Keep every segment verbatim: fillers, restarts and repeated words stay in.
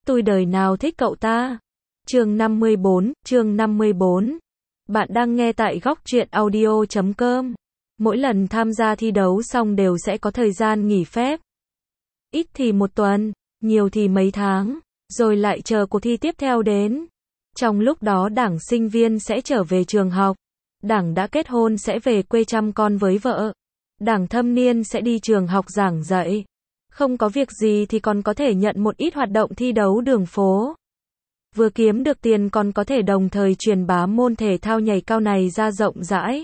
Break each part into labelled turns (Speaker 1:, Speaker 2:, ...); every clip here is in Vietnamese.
Speaker 1: Tôi đời nào thích cậu ta. Chương năm mươi bốn, chương năm mươi bốn. Bạn đang nghe tại góc truyện audio chấm com. Mỗi lần tham gia thi đấu xong đều sẽ có thời gian nghỉ phép. Ít thì một tuần, nhiều thì mấy tháng, rồi lại chờ cuộc thi tiếp theo đến. Trong lúc đó đảng sinh viên sẽ trở về trường học, đảng đã kết hôn sẽ về quê chăm con với vợ, đảng thâm niên sẽ đi trường học giảng dạy. Không có việc gì thì còn có thể nhận một ít hoạt động thi đấu đường phố. Vừa kiếm được tiền còn có thể đồng thời truyền bá môn thể thao nhảy cao này ra rộng rãi.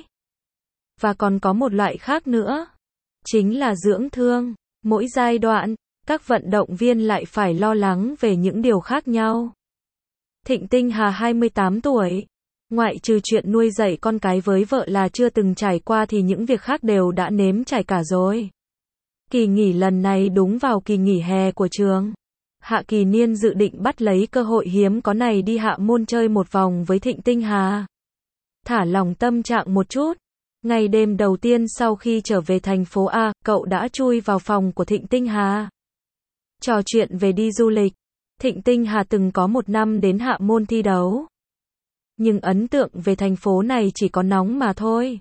Speaker 1: Và còn có một loại khác nữa, chính là dưỡng thương. Mỗi giai đoạn, các vận động viên lại phải lo lắng về những điều khác nhau. Thịnh Tinh Hà hai mươi tám tuổi, ngoại trừ chuyện nuôi dạy con cái với vợ là chưa từng trải qua thì những việc khác đều đã nếm trải cả rồi. Kỳ nghỉ lần này đúng vào kỳ nghỉ hè của trường. Hạ Kỳ Niên dự định bắt lấy cơ hội hiếm có này đi Hạ Môn chơi một vòng với Thịnh Tinh Hà. Thả lòng tâm trạng một chút. Ngày đêm đầu tiên sau khi trở về thành phố A, cậu đã chui vào phòng của Thịnh Tinh Hà. Trò chuyện về đi du lịch. Thịnh Tinh Hà từng có một năm đến Hạ Môn thi đấu. Nhưng ấn tượng về thành phố này chỉ có nóng mà thôi.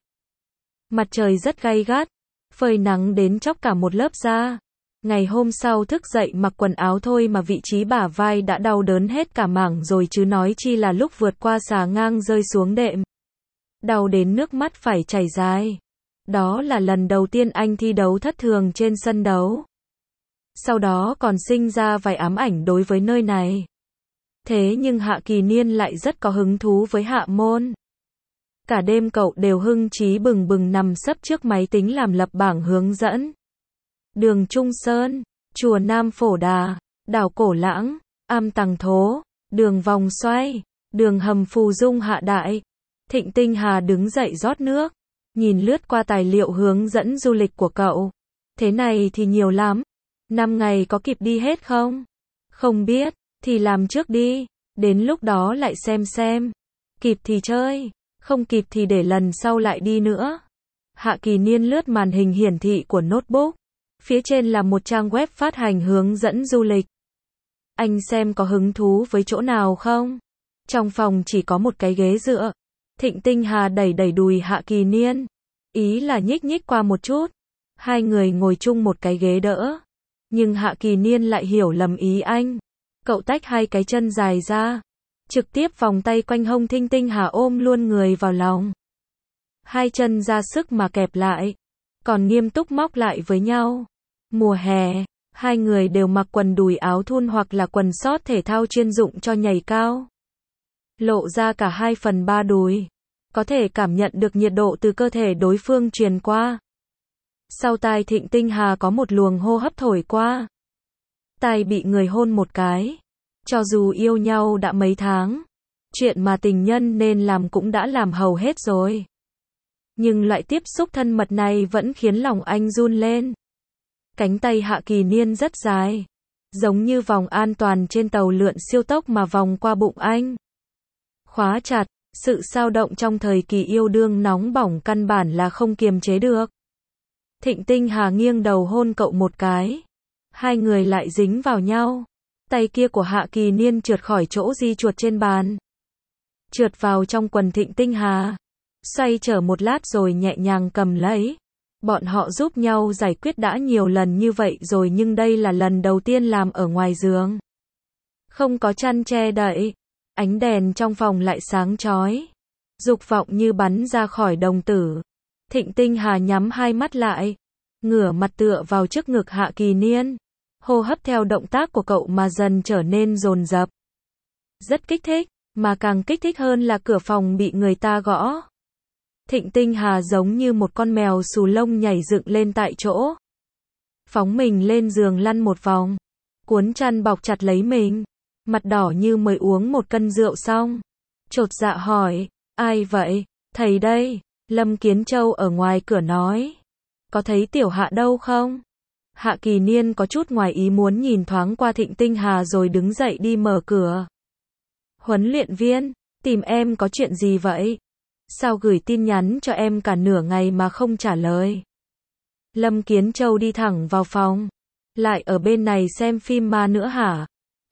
Speaker 1: Mặt trời rất gay gắt, phơi nắng đến chóc cả một lớp da. Ngày hôm sau thức dậy mặc quần áo thôi mà vị trí bả vai đã đau đớn hết cả mảng rồi chứ nói chi là lúc vượt qua xà ngang rơi xuống đệm. Đau đến nước mắt phải chảy dài. Đó là lần đầu tiên anh thi đấu thất thường trên sân đấu. Sau đó còn sinh ra vài ám ảnh đối với nơi này. Thế nhưng Hạ Kỳ Niên lại rất có hứng thú với Hạ Môn. Cả đêm cậu đều hưng trí bừng bừng nằm sấp trước máy tính làm lập bảng hướng dẫn. Đường Trung Sơn, chùa Nam Phổ Đà, đảo Cổ Lãng, Am Tằng Thố, đường vòng xoay, đường hầm Phù Dung Hạ Đại. Thịnh Tinh Hà đứng dậy rót nước, nhìn lướt qua tài liệu hướng dẫn du lịch của cậu. Thế này thì nhiều lắm. Năm ngày có kịp đi hết không? Không biết, thì làm trước đi, đến lúc đó lại xem xem. Kịp thì chơi, không kịp thì để lần sau lại đi nữa. Hạ Kỳ Niên lướt màn hình hiển thị của notebook. Phía trên là một trang web phát hành hướng dẫn du lịch. Anh xem có hứng thú với chỗ nào không? Trong phòng chỉ có một cái ghế dựa. Thịnh Tinh Hà đẩy đẩy đùi Hạ Kỳ Niên. Ý là nhích nhích qua một chút. Hai người ngồi chung một cái ghế đỡ. Nhưng Hạ Kỳ Niên lại hiểu lầm ý anh. Cậu tách hai cái chân dài ra. Trực tiếp vòng tay quanh hông Thịnh Tinh Hà ôm luôn người vào lòng. Hai chân ra sức mà kẹp lại. Còn nghiêm túc móc lại với nhau. Mùa hè, hai người đều mặc quần đùi áo thun hoặc là quần short thể thao chuyên dụng cho nhảy cao. Lộ ra cả hai phần ba đùi. Có thể cảm nhận được nhiệt độ từ cơ thể đối phương truyền qua. Sau tai Thịnh Tinh Hà có một luồng hô hấp thổi qua. Tai bị người hôn một cái. Cho dù yêu nhau đã mấy tháng, chuyện mà tình nhân nên làm cũng đã làm hầu hết rồi. Nhưng loại tiếp xúc thân mật này vẫn khiến lòng anh run lên. Cánh tay Hạ Kỳ Niên rất dài, giống như vòng an toàn trên tàu lượn siêu tốc mà vòng qua bụng anh. Khóa chặt, sự xao động trong thời kỳ yêu đương nóng bỏng căn bản là không kiềm chế được. Thịnh Tinh Hà nghiêng đầu hôn cậu một cái. Hai người lại dính vào nhau. Tay kia của Hạ Kỳ Niên trượt khỏi chỗ di chuột trên bàn. Trượt vào trong quần Thịnh Tinh Hà. Xoay trở một lát rồi nhẹ nhàng cầm lấy. Bọn họ giúp nhau giải quyết đã nhiều lần như vậy rồi nhưng đây là lần đầu tiên làm ở ngoài giường. Không có chăn che đậy. Ánh đèn trong phòng lại sáng chói. Dục vọng như bắn ra khỏi đồng tử. Thịnh Tinh Hà nhắm hai mắt lại. Ngửa mặt tựa vào trước ngực Hạ Kỳ Niên. Hô hấp theo động tác của cậu mà dần trở nên dồn dập. Rất kích thích, mà càng kích thích hơn là cửa phòng bị người ta gõ. Thịnh Tinh Hà giống như một con mèo xù lông nhảy dựng lên tại chỗ. Phóng mình lên giường lăn một vòng. Cuốn chăn bọc chặt lấy mình. Mặt đỏ như mới uống một cân rượu xong. Chột dạ hỏi, ai vậy? Thầy đây. Lâm Kiến Châu ở ngoài cửa nói. Có thấy Tiểu Hạ đâu không? Hạ Kỳ Niên có chút ngoài ý muốn nhìn thoáng qua Thịnh Tinh Hà rồi đứng dậy đi mở cửa. Huấn luyện viên, tìm em có chuyện gì vậy? Sao gửi tin nhắn cho em cả nửa ngày mà không trả lời? Lâm Kiến Châu đi thẳng vào phòng. Lại ở bên này xem phim ma nữa hả?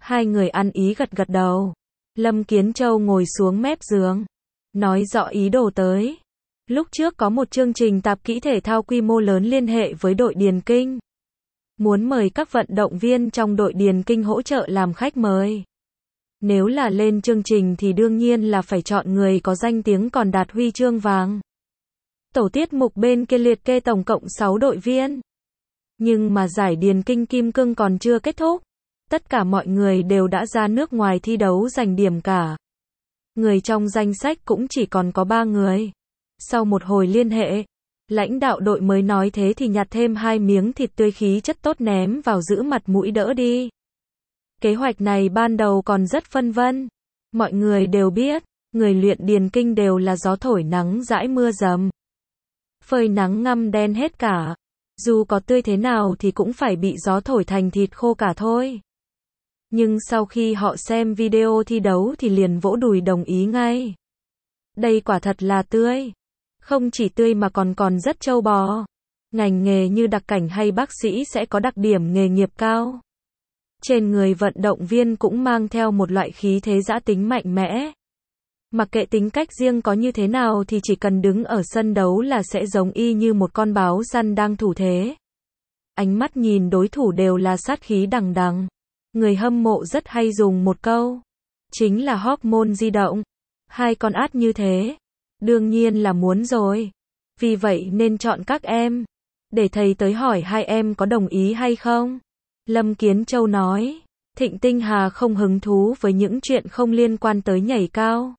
Speaker 1: Hai người ăn ý gật gật đầu. Lâm Kiến Châu ngồi xuống mép giường, nói rõ ý đồ tới. Lúc trước có một chương trình tạp kỹ thể thao quy mô lớn liên hệ với đội điền kinh. Muốn mời các vận động viên trong đội điền kinh hỗ trợ làm khách mời. Nếu là lên chương trình thì đương nhiên là phải chọn người có danh tiếng còn đạt huy chương vàng. Tổ tiết mục bên kia liệt kê tổng cộng sáu đội viên. Nhưng mà giải điền kinh kim cương còn chưa kết thúc. Tất cả mọi người đều đã ra nước ngoài thi đấu giành điểm cả. Người trong danh sách cũng chỉ còn có ba người. Sau một hồi liên hệ, lãnh đạo đội mới nói thế thì nhặt thêm hai miếng thịt tươi khí chất tốt ném vào giữ mặt mũi đỡ đi. Kế hoạch này ban đầu còn rất phân vân. Mọi người đều biết, người luyện điền kinh đều là gió thổi nắng dãi mưa dầm. Phơi nắng ngăm đen hết cả. Dù có tươi thế nào thì cũng phải bị gió thổi thành thịt khô cả thôi. Nhưng sau khi họ xem video thi đấu thì liền vỗ đùi đồng ý ngay. Đây quả thật là tươi. Không chỉ tươi mà còn còn rất trâu bò. Ngành nghề như đặc cảnh hay bác sĩ sẽ có đặc điểm nghề nghiệp cao. Trên người vận động viên cũng mang theo một loại khí thế dã tính mạnh mẽ. Mặc kệ tính cách riêng có như thế nào thì chỉ cần đứng ở sân đấu là sẽ giống y như một con báo săn đang thủ thế. Ánh mắt nhìn đối thủ đều là sát khí đằng đằng. Người hâm mộ rất hay dùng một câu. Chính là hormone di động. Hai con át như thế. Đương nhiên là muốn rồi. Vì vậy nên chọn các em. Để thầy tới hỏi hai em có đồng ý hay không? Lâm Kiến Châu nói. Thịnh Tinh Hà không hứng thú với những chuyện không liên quan tới nhảy cao.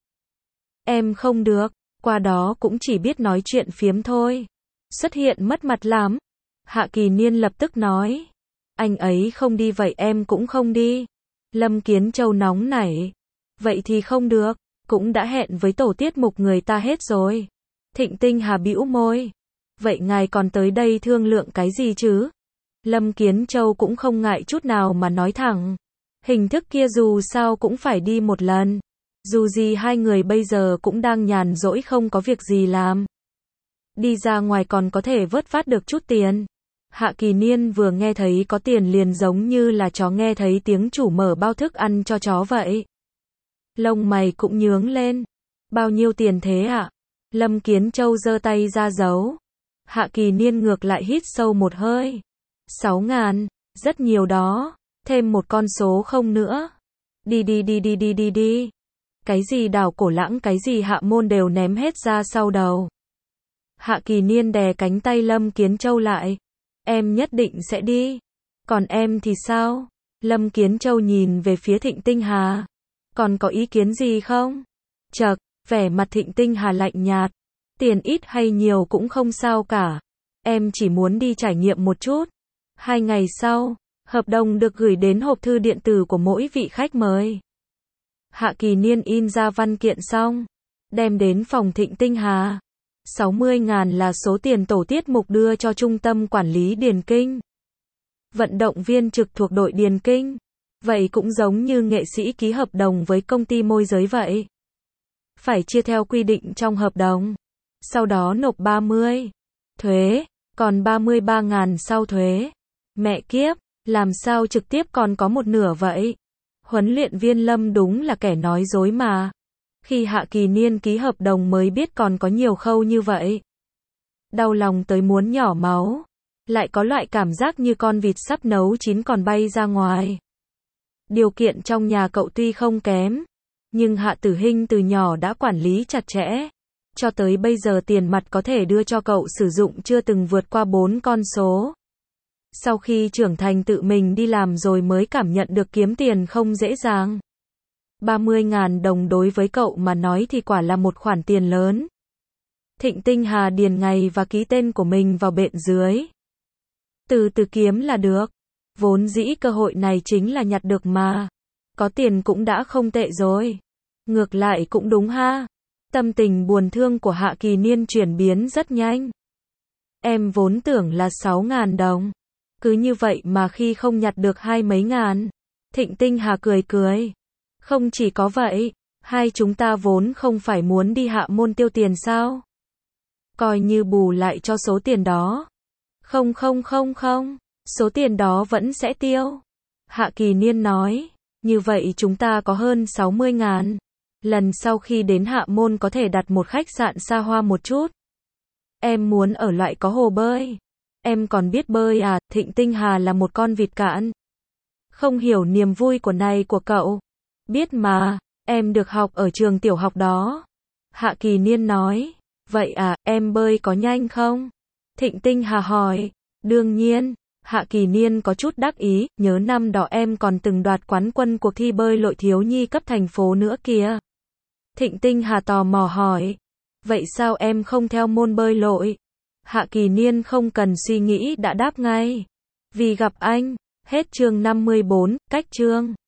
Speaker 1: Em không được, qua đó cũng chỉ biết nói chuyện phiếm thôi. Xuất hiện mất mặt lắm. Hạ Kỳ Niên lập tức nói. Anh ấy không đi vậy em cũng không đi. Lâm Kiến Châu nóng nảy. Vậy thì không được, cũng đã hẹn với tổ tiết mục người ta hết rồi. Thịnh Tinh Hà bĩu môi. Vậy ngài còn tới đây thương lượng cái gì chứ? Lâm Kiến Châu cũng không ngại chút nào mà nói thẳng. Hình thức kia dù sao cũng phải đi một lần. Dù gì hai người bây giờ cũng đang nhàn rỗi không có việc gì làm. Đi ra ngoài còn có thể vớt vát được chút tiền. Hạ Kỳ Niên vừa nghe thấy có tiền liền giống như là chó nghe thấy tiếng chủ mở bao thức ăn cho chó vậy. Lông mày cũng nhướng lên. Bao nhiêu tiền thế ạ? À? Lâm Kiến Châu giơ tay ra giấu. Hạ Kỳ Niên ngược lại hít sâu một hơi. Sáu ngàn, rất nhiều đó. Thêm một con số không nữa. Đi đi đi đi đi đi đi. Cái gì Đào Cổ Lãng cái gì Hạ Môn đều ném hết ra sau đầu. Hạ Kỳ Niên đè cánh tay Lâm Kiến Châu lại. Em nhất định sẽ đi. Còn em thì sao? Lâm Kiến Châu nhìn về phía Thịnh Tinh Hà. Còn có ý kiến gì không? Chậc, vẻ mặt Thịnh Tinh Hà lạnh nhạt. Tiền ít hay nhiều cũng không sao cả. Em chỉ muốn đi trải nghiệm một chút. Hai ngày sau, hợp đồng được gửi đến hộp thư điện tử của mỗi vị khách mời. Hạ Kỳ Niên in ra văn kiện xong, đem đến phòng Thịnh Tinh Hà. sáu mươi ngàn là số tiền tổ tiết mục đưa cho trung tâm quản lý điền kinh. Vận động viên trực thuộc đội điền kinh. Vậy cũng giống như nghệ sĩ ký hợp đồng với công ty môi giới vậy. Phải chia theo quy định trong hợp đồng. Sau đó nộp ba mươi. Thuế, còn ba mươi ba ngàn sau thuế. Mẹ kiếp, làm sao trực tiếp còn có một nửa vậy? Huấn luyện viên Lâm đúng là kẻ nói dối mà. Khi Hạ Kỳ Niên ký hợp đồng mới biết còn có nhiều khâu như vậy. Đau lòng tới muốn nhỏ máu. Lại có loại cảm giác như con vịt sắp nấu chín còn bay ra ngoài. Điều kiện trong nhà cậu tuy không kém, nhưng Hạ Tử Hinh từ nhỏ đã quản lý chặt chẽ. Cho tới bây giờ tiền mặt có thể đưa cho cậu sử dụng chưa từng vượt qua bốn con số. Sau khi trưởng thành tự mình đi làm rồi mới cảm nhận được kiếm tiền không dễ dàng. ba mươi ngàn đồng đối với cậu mà nói thì quả là một khoản tiền lớn. Thịnh Tinh Hà điền ngày và ký tên của mình vào bện dưới. Từ từ kiếm là được. Vốn dĩ cơ hội này chính là nhặt được mà. Có tiền cũng đã không tệ rồi. Ngược lại cũng đúng ha. Tâm tình buồn thương của Hạ Kỳ Niên chuyển biến rất nhanh. Em vốn tưởng là sáu ngàn đồng. Cứ như vậy mà khi không nhặt được hai mấy ngàn. Thịnh Tinh Hà cười cười. Không chỉ có vậy, hai chúng ta vốn không phải muốn đi Hạ Môn tiêu tiền sao? Coi như bù lại cho số tiền đó. Không không không không, số tiền đó vẫn sẽ tiêu. Hạ Kỳ Niên nói. Như vậy chúng ta có hơn sáu mươi ngàn. Lần sau khi đến Hạ Môn có thể đặt một khách sạn xa hoa một chút. Em muốn ở loại có hồ bơi. Em còn biết bơi à? Thịnh Tinh Hà là một con vịt cạn. Không hiểu niềm vui của này của cậu. Biết mà, em được học ở trường tiểu học đó. Hạ Kỳ Niên nói. Vậy à, em bơi có nhanh không? Thịnh Tinh Hà hỏi. Đương nhiên. Hạ Kỳ Niên có chút đắc ý, nhớ năm đó em còn từng đoạt quán quân cuộc thi bơi lội thiếu nhi cấp thành phố nữa kìa. Thịnh Tinh Hà tò mò hỏi. Vậy sao em không theo môn bơi lội? Hạ Kỳ Niên không cần suy nghĩ đã đáp ngay. Vì gặp anh. Hết chương năm mươi bốn, cách chương.